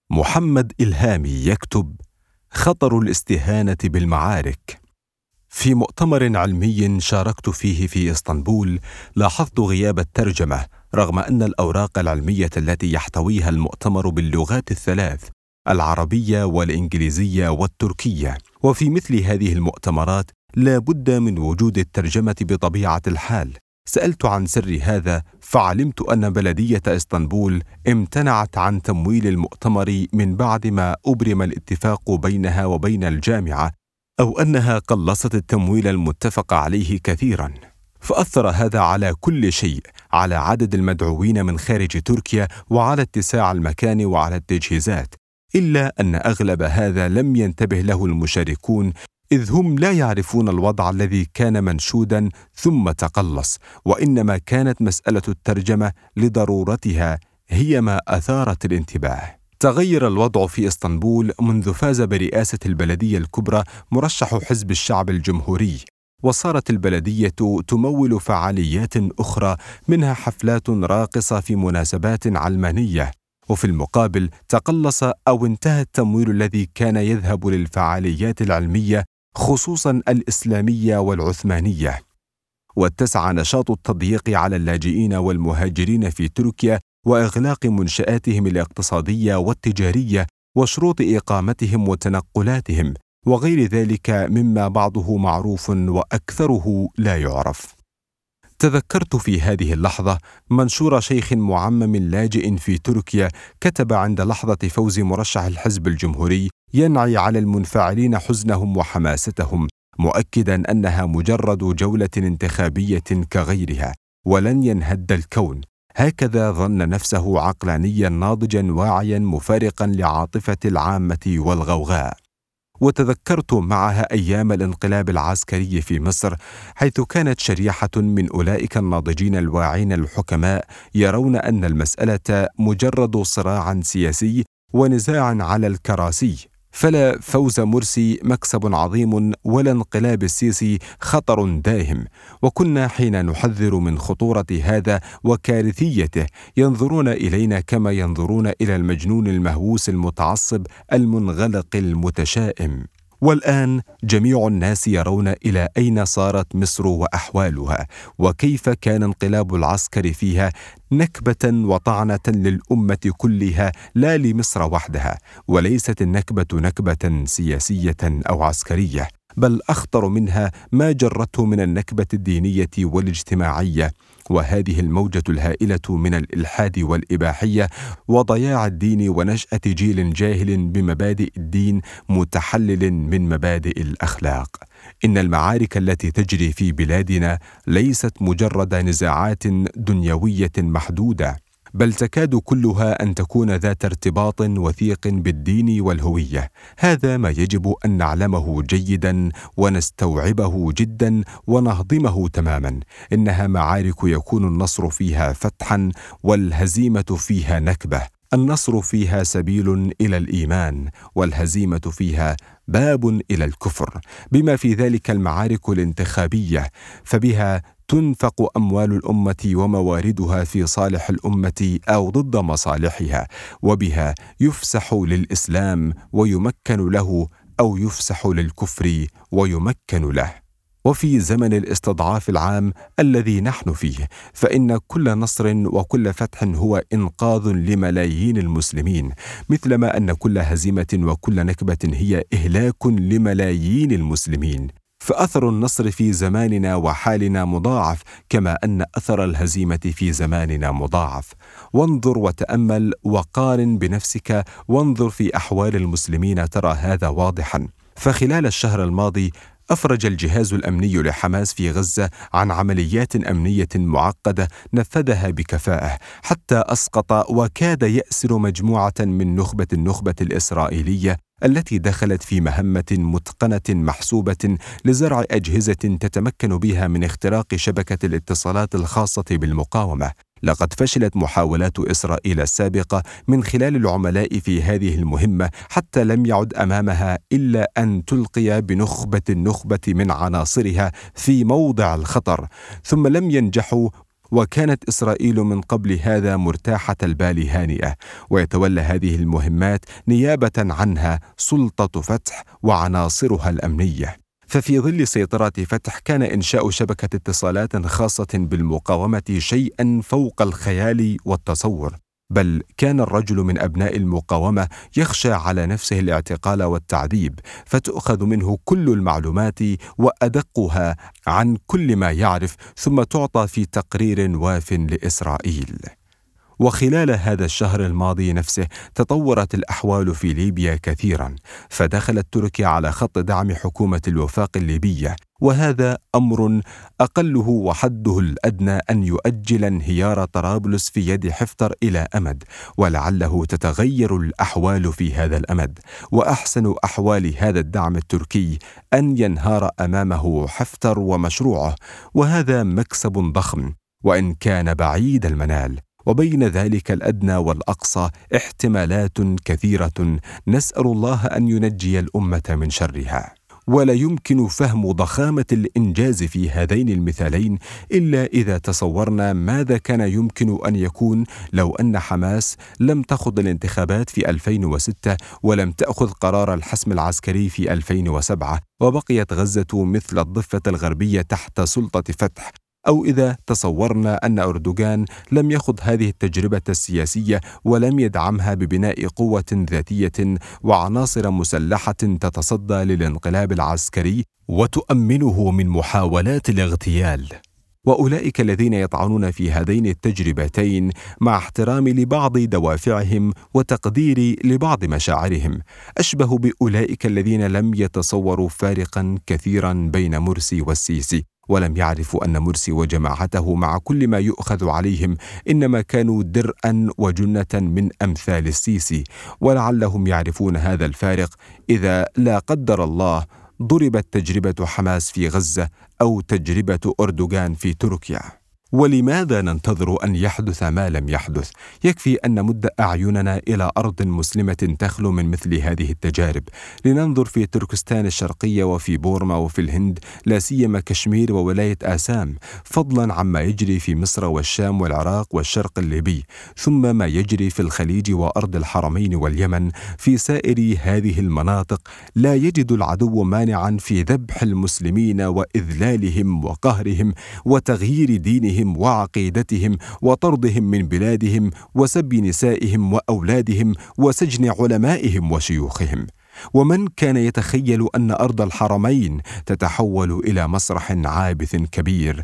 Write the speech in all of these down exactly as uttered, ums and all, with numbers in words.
محمد إلهامي يكتب: خطر الاستهانة بالمعارك. في مؤتمر علمي شاركت فيه في إسطنبول، لاحظت غياب الترجمة رغم أن الأوراق العلمية التي يحتويها المؤتمر باللغات الثلاث العربية والإنجليزية والتركية، وفي مثل هذه المؤتمرات لا بد من وجود الترجمة بطبيعة الحال. سألت عن سر هذا، فعلمت أن بلدية إسطنبول امتنعت عن تمويل المؤتمر من بعد ما أبرم الاتفاق بينها وبين الجامعة، أو أنها قلصت التمويل المتفق عليه كثيرا. فأثر هذا على كل شيء، على عدد المدعوين من خارج تركيا، وعلى اتساع المكان، وعلى التجهيزات، إلا أن أغلب هذا لم ينتبه له المشاركون، إذ هم لا يعرفون الوضع الذي كان منشودا ثم تقلص، وإنما كانت مسألة الترجمة لضرورتها هي ما أثارت الانتباه. تغير الوضع في إسطنبول منذ فاز برئاسة البلدية الكبرى مرشح حزب الشعب الجمهوري، وصارت البلدية تمول فعاليات أخرى، منها حفلات راقصة في مناسبات علمانية، وفي المقابل تقلص أو انتهى التمويل الذي كان يذهب للفعاليات العلمية، خصوصا الإسلامية والعثمانية، واتسع نشاط التضييق على اللاجئين والمهاجرين في تركيا، وإغلاق منشآتهم الاقتصادية والتجارية، وشروط إقامتهم وتنقلاتهم، وغير ذلك مما بعضه معروف وأكثره لا يعرف. تذكرت في هذه اللحظة منشور شيخ معمم لاجئ في تركيا كتب عند لحظة فوز مرشح الحزب الجمهوري، ينعي على المنفعلين حزنهم وحماستهم، مؤكدا أنها مجرد جولة انتخابية كغيرها، ولن ينهد الكون. هكذا ظن نفسه عقلانيا ناضجا واعيا مفارقا لعاطفة العامة والغوغاء. وتذكرت معها أيام الانقلاب العسكري في مصر، حيث كانت شريحة من أولئك الناضجين الواعين الحكماء يرون أن المسألة مجرد صراع سياسي ونزاع على الكراسي، فلا فوز مرسي مكسب عظيم، ولا انقلاب السيسي خطر داهم. وكنا حين نحذر من خطورة هذا وكارثيته ينظرون إلينا كما ينظرون إلى المجنون المهووس المتعصب المنغلق المتشائم. والآن جميع الناس يرون إلى أين صارت مصر وأحوالها، وكيف كان انقلاب العسكر فيها نكبة وطعنة للأمة كلها، لا لمصر وحدها. وليست النكبة نكبة سياسية أو عسكرية، بل أخطر منها ما جرته من النكبة الدينية والاجتماعية، وهذه الموجة الهائلة من الإلحاد والإباحية وضياع الدين ونشأة جيل جاهل بمبادئ الدين متحلل من مبادئ الأخلاق. إن المعارك التي تجري في بلادنا ليست مجرد نزاعات دنيوية محدودة، بل تكاد كلها أن تكون ذات ارتباط وثيق بالدين والهوية. هذا ما يجب أن نعلمه جيدا ونستوعبه جدا ونهضمه تماما. إنها معارك يكون النصر فيها فتحا والهزيمة فيها نكبة. النصر فيها سبيل إلى الإيمان، والهزيمة فيها باب إلى الكفر، بما في ذلك المعارك الانتخابية، فبها تنفق أموال الأمة ومواردها في صالح الأمة أو ضد مصالحها، وبها يفسح للإسلام ويمكن له، أو يفسح للكفر ويمكن له. وفي زمن الاستضعاف العام الذي نحن فيه، فإن كل نصر وكل فتح هو إنقاذ لملايين المسلمين، مثلما أن كل هزيمة وكل نكبة هي إهلاك لملايين المسلمين. فأثر النصر في زماننا وحالنا مضاعف، كما أن أثر الهزيمة في زماننا مضاعف. وانظر وتأمل وقارن بنفسك، وانظر في أحوال المسلمين ترى هذا واضحا. فخلال الشهر الماضي أفرج الجهاز الأمني لحماس في غزة عن عمليات أمنية معقدة نفذها بكفاءة، حتى أسقط وكاد يأسر مجموعة من نخبة النخبة الإسرائيلية التي دخلت في مهمة متقنة محسوبة لزرع أجهزة تتمكن بها من اختراق شبكة الاتصالات الخاصة بالمقاومة. لقد فشلت محاولات إسرائيل السابقة من خلال العملاء في هذه المهمة، حتى لم يعد أمامها إلا أن تلقي بنخبة النخبة من عناصرها في موضع الخطر، ثم لم ينجحوا وكانت إسرائيل من قبل هذا مرتاحة البال هانئة، ويتولى هذه المهمات نيابة عنها سلطة فتح وعناصرها الأمنية. ففي ظل سيطرة فتح كان إنشاء شبكة اتصالات خاصة بالمقاومة شيئا فوق الخيال والتصور، بل كان الرجل من أبناء المقاومة يخشى على نفسه الاعتقال والتعذيب، فتؤخذ منه كل المعلومات وأدقها عن كل ما يعرف، ثم تعطى في تقرير واف لإسرائيل. وخلال هذا الشهر الماضي نفسه تطورت الأحوال في ليبيا كثيرا، فدخلت تركيا على خط دعم حكومة الوفاق الليبية، وهذا أمر أقله وحده الأدنى أن يؤجل انهيار طرابلس في يد حفتر إلى أمد، ولعله تتغير الأحوال في هذا الأمد، وأحسن أحوال هذا الدعم التركي أن ينهار أمامه حفتر ومشروعه، وهذا مكسب ضخم وإن كان بعيد المنال. وبين ذلك الأدنى والأقصى احتمالات كثيرة، نسأل الله أن ينجي الأمة من شرها. ولا يمكن فهم ضخامة الإنجاز في هذين المثالين إلا إذا تصورنا ماذا كان يمكن أن يكون لو أن حماس لم تخض الانتخابات في ألفين وستة ولم تأخذ قرار الحسم العسكري في ألفين وسبعة، وبقيت غزة مثل الضفة الغربية تحت سلطة فتح، أو إذا تصورنا أن أردوغان لم يخض هذه التجربة السياسية ولم يدعمها ببناء قوة ذاتية وعناصر مسلحة تتصدى للانقلاب العسكري وتؤمنه من محاولات الاغتيال. وأولئك الذين يطعنون في هذين التجربتين مع احترامي لبعض دوافعهم وتقديري لبعض مشاعرهم أشبه بأولئك الذين لم يتصوروا فارقا كثيرا بين مرسي والسيسي، ولم يعرفوا أن مرسي وجماعته مع كل ما يؤخذ عليهم إنما كانوا درءا وجنة من أمثال السيسي، ولعلهم يعرفون هذا الفارق إذا لا قدر الله ضربت تجربة حماس في غزة أو تجربة أردوغان في تركيا. ولماذا ننتظر أن يحدث ما لم يحدث؟ يكفي أن نمد أعيننا إلى أرض مسلمة تخلو من مثل هذه التجارب، لننظر في تركستان الشرقية وفي بورما وفي الهند، لا سيما كشمير وولاية آسام، فضلا عما يجري في مصر والشام والعراق والشرق الليبي، ثم ما يجري في الخليج وأرض الحرمين واليمن. في سائر هذه المناطق لا يجد العدو مانعا في ذبح المسلمين وإذلالهم وقهرهم وتغيير دينهم وعقيدتهم وطردهم من بلادهم وسب نسائهم وأولادهم وسجن علمائهم وشيوخهم. ومن كان يتخيل أن أرض الحرمين تتحول إلى مسرح عابث كبير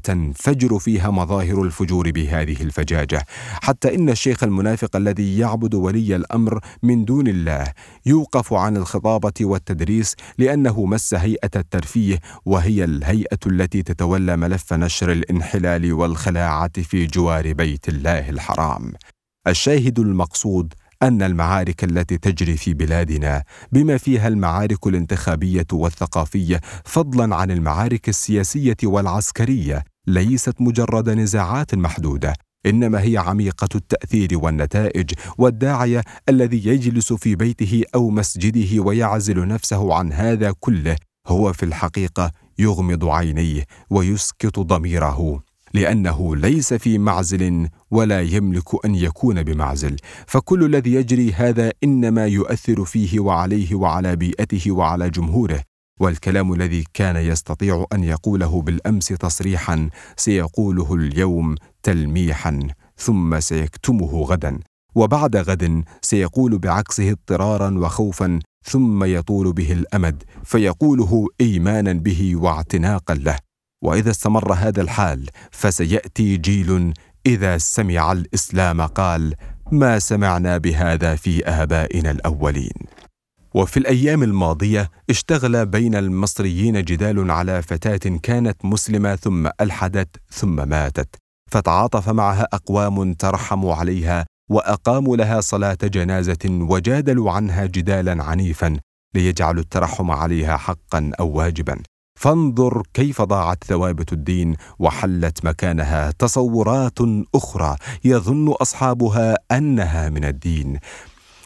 وتنفجر فيها مظاهر الفجور بهذه الفجاجة، حتى إن الشيخ المنافق الذي يعبد ولي الأمر من دون الله يوقف عن الخطابة والتدريس لأنه مس هيئة الترفيه، وهي الهيئة التي تتولى ملف نشر الانحلال والخلاعة في جوار بيت الله الحرام. الشاهد المقصود أن المعارك التي تجري في بلادنا بما فيها المعارك الانتخابية والثقافية فضلا عن المعارك السياسية والعسكرية ليست مجرد نزاعات محدودة، إنما هي عميقة التأثير والنتائج. والداعية الذي يجلس في بيته أو مسجده ويعزل نفسه عن هذا كله هو في الحقيقة يغمض عينيه ويسكت ضميره، لأنه ليس في معزل ولا يملك أن يكون بمعزل، فكل الذي يجري هذا إنما يؤثر فيه وعليه وعلى بيئته وعلى جمهوره. والكلام الذي كان يستطيع أن يقوله بالأمس تصريحا سيقوله اليوم تلميحا، ثم سيكتمه غدا، وبعد غد سيقول بعكسه اضطرارا وخوفا، ثم يطول به الأمد فيقوله إيمانا به واعتناقا له. وإذا استمر هذا الحال فسيأتي جيل إذا سمع الإسلام قال ما سمعنا بهذا في آبائنا الأولين. وفي الأيام الماضية اشتغل بين المصريين جدال على فتاة كانت مسلمة ثم ألحدت ثم ماتت، فتعاطف معها أقوام ترحموا عليها وأقاموا لها صلاة جنازة وجادلوا عنها جدالا عنيفا ليجعلوا الترحم عليها حقا أو واجبا. فانظر كيف ضاعت ثوابت الدين وحلت مكانها تصورات أخرى يظن أصحابها أنها من الدين.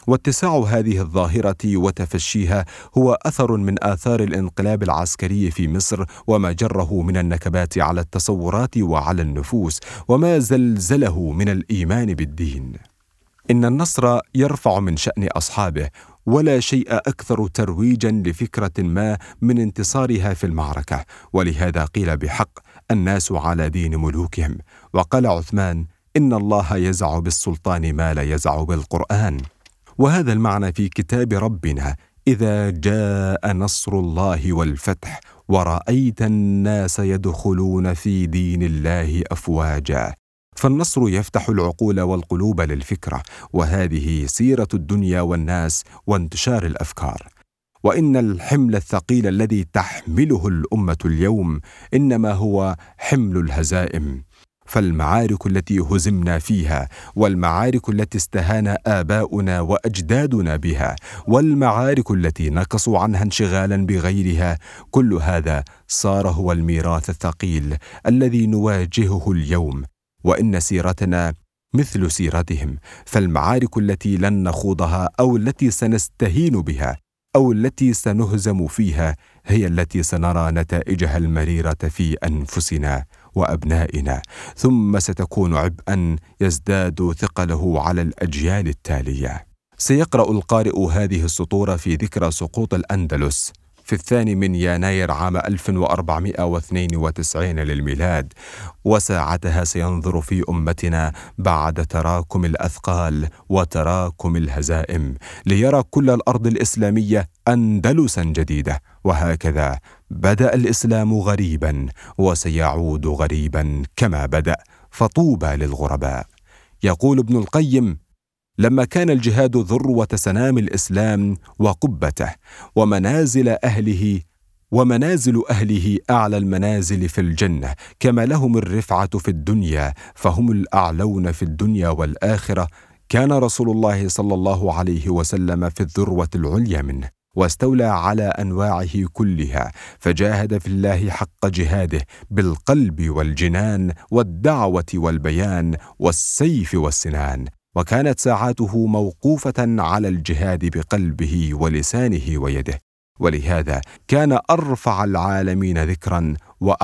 واتساع هذه الظاهرة وتفشيها هو أثر من آثار الانقلاب العسكري في مصر وما جره من النكبات على التصورات وعلى النفوس وما زلزله من الإيمان بالدين. إن النصر يرفع من شأن أصحابه، ولا شيء أكثر ترويجا لفكرة ما من انتصارها في المعركة، ولهذا قيل بحق: الناس على دين ملوكهم. وقال عثمان: إن الله يزع بالسلطان ما لا يزع بالقرآن. وهذا المعنى في كتاب ربنا: إذا جاء نصر الله والفتح ورأيت الناس يدخلون في دين الله أفواجا. فالنصر يفتح العقول والقلوب للفكرة، وهذه سيرة الدنيا والناس وانتشار الأفكار. وإن الحمل الثقيل الذي تحمله الأمة اليوم إنما هو حمل الهزائم، فالمعارك التي هزمنا فيها، والمعارك التي استهان آباؤنا وأجدادنا بها، والمعارك التي نقصوا عنها انشغالا بغيرها، كل هذا صار هو الميراث الثقيل الذي نواجهه اليوم. وإن سيرتنا مثل سيرتهم، فالمعارك التي لن نخوضها أو التي سنستهين بها أو التي سنهزم فيها هي التي سنرى نتائجها المريرة في أنفسنا وأبنائنا، ثم ستكون عبئا يزداد ثقله على الأجيال التالية. سيقرأ القارئ هذه السطور في ذكرى سقوط الأندلس في الثاني من يناير عام ألف وأربعمائة واثنين وتسعين للميلاد، وساعتها سينظر في أمتنا بعد تراكم الأثقال وتراكم الهزائم ليرى كل الأرض الإسلامية أندلسا جديدة. وهكذا بدأ الإسلام غريبا وسيعود غريبا كما بدأ، فطوبى للغرباء. يقول ابن القيم: لما كان الجهاد ذروة سنام الإسلام وقبته، ومنازل أهله ومنازل أهله أعلى المنازل في الجنة، كما لهم الرفعة في الدنيا فهم الأعلون في الدنيا والآخرة، كان رسول الله صلى الله عليه وسلم في الذروة العليا منه، واستولى على أنواعه كلها، فجاهد في الله حق جهاده بالقلب والجنان والدعوة والبيان والسيف والسنان، وكانت ساعاته موقوفة على الجهاد بقلبه ولسانه ويده، ولهذا كان أرفع العالمين ذكرا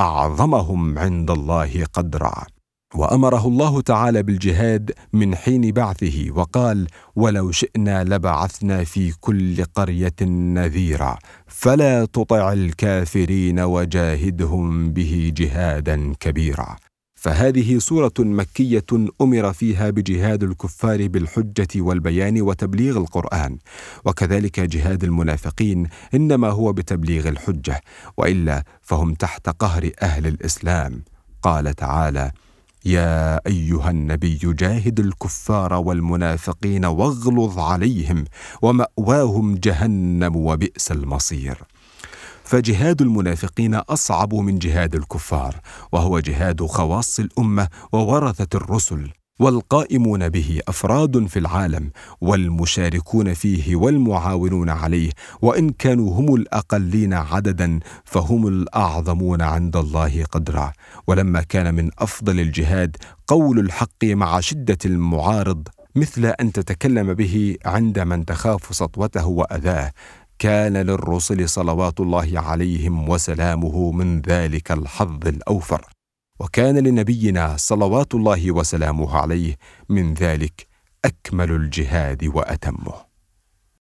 وأعظمهم عند الله قدرا. وأمره الله تعالى بالجهاد من حين بعثه، وقال: ولو شئنا لبعثنا في كل قرية نذيرا فلا تطع الكافرين وجاهدهم به جهادا كبيرا. فهذه سورة مكية أمر فيها بجهاد الكفار بالحجة والبيان وتبليغ القرآن، وكذلك جهاد المنافقين إنما هو بتبليغ الحجة، وإلا فهم تحت قهر أهل الإسلام. قال تعالى: يا أيها النبي جاهد الكفار والمنافقين واغلظ عليهم ومأواهم جهنم وبئس المصير. فجهاد المنافقين أصعب من جهاد الكفار، وهو جهاد خواص الأمة وورثة الرسل، والقائمون به أفراد في العالم والمشاركون فيه والمعاونون عليه، وإن كانوا هم الأقلين عددا فهم الأعظمون عند الله قدرا. ولما كان من أفضل الجهاد قول الحق مع شدة المعارض، مثل أن تتكلم به عند من تخاف سطوته وأذاه، كان للرسل صلوات الله عليهم وسلامه من ذلك الحظ الأوفر، وكان لنبينا صلوات الله وسلامه عليه من ذلك أكمل الجهاد وأتمه.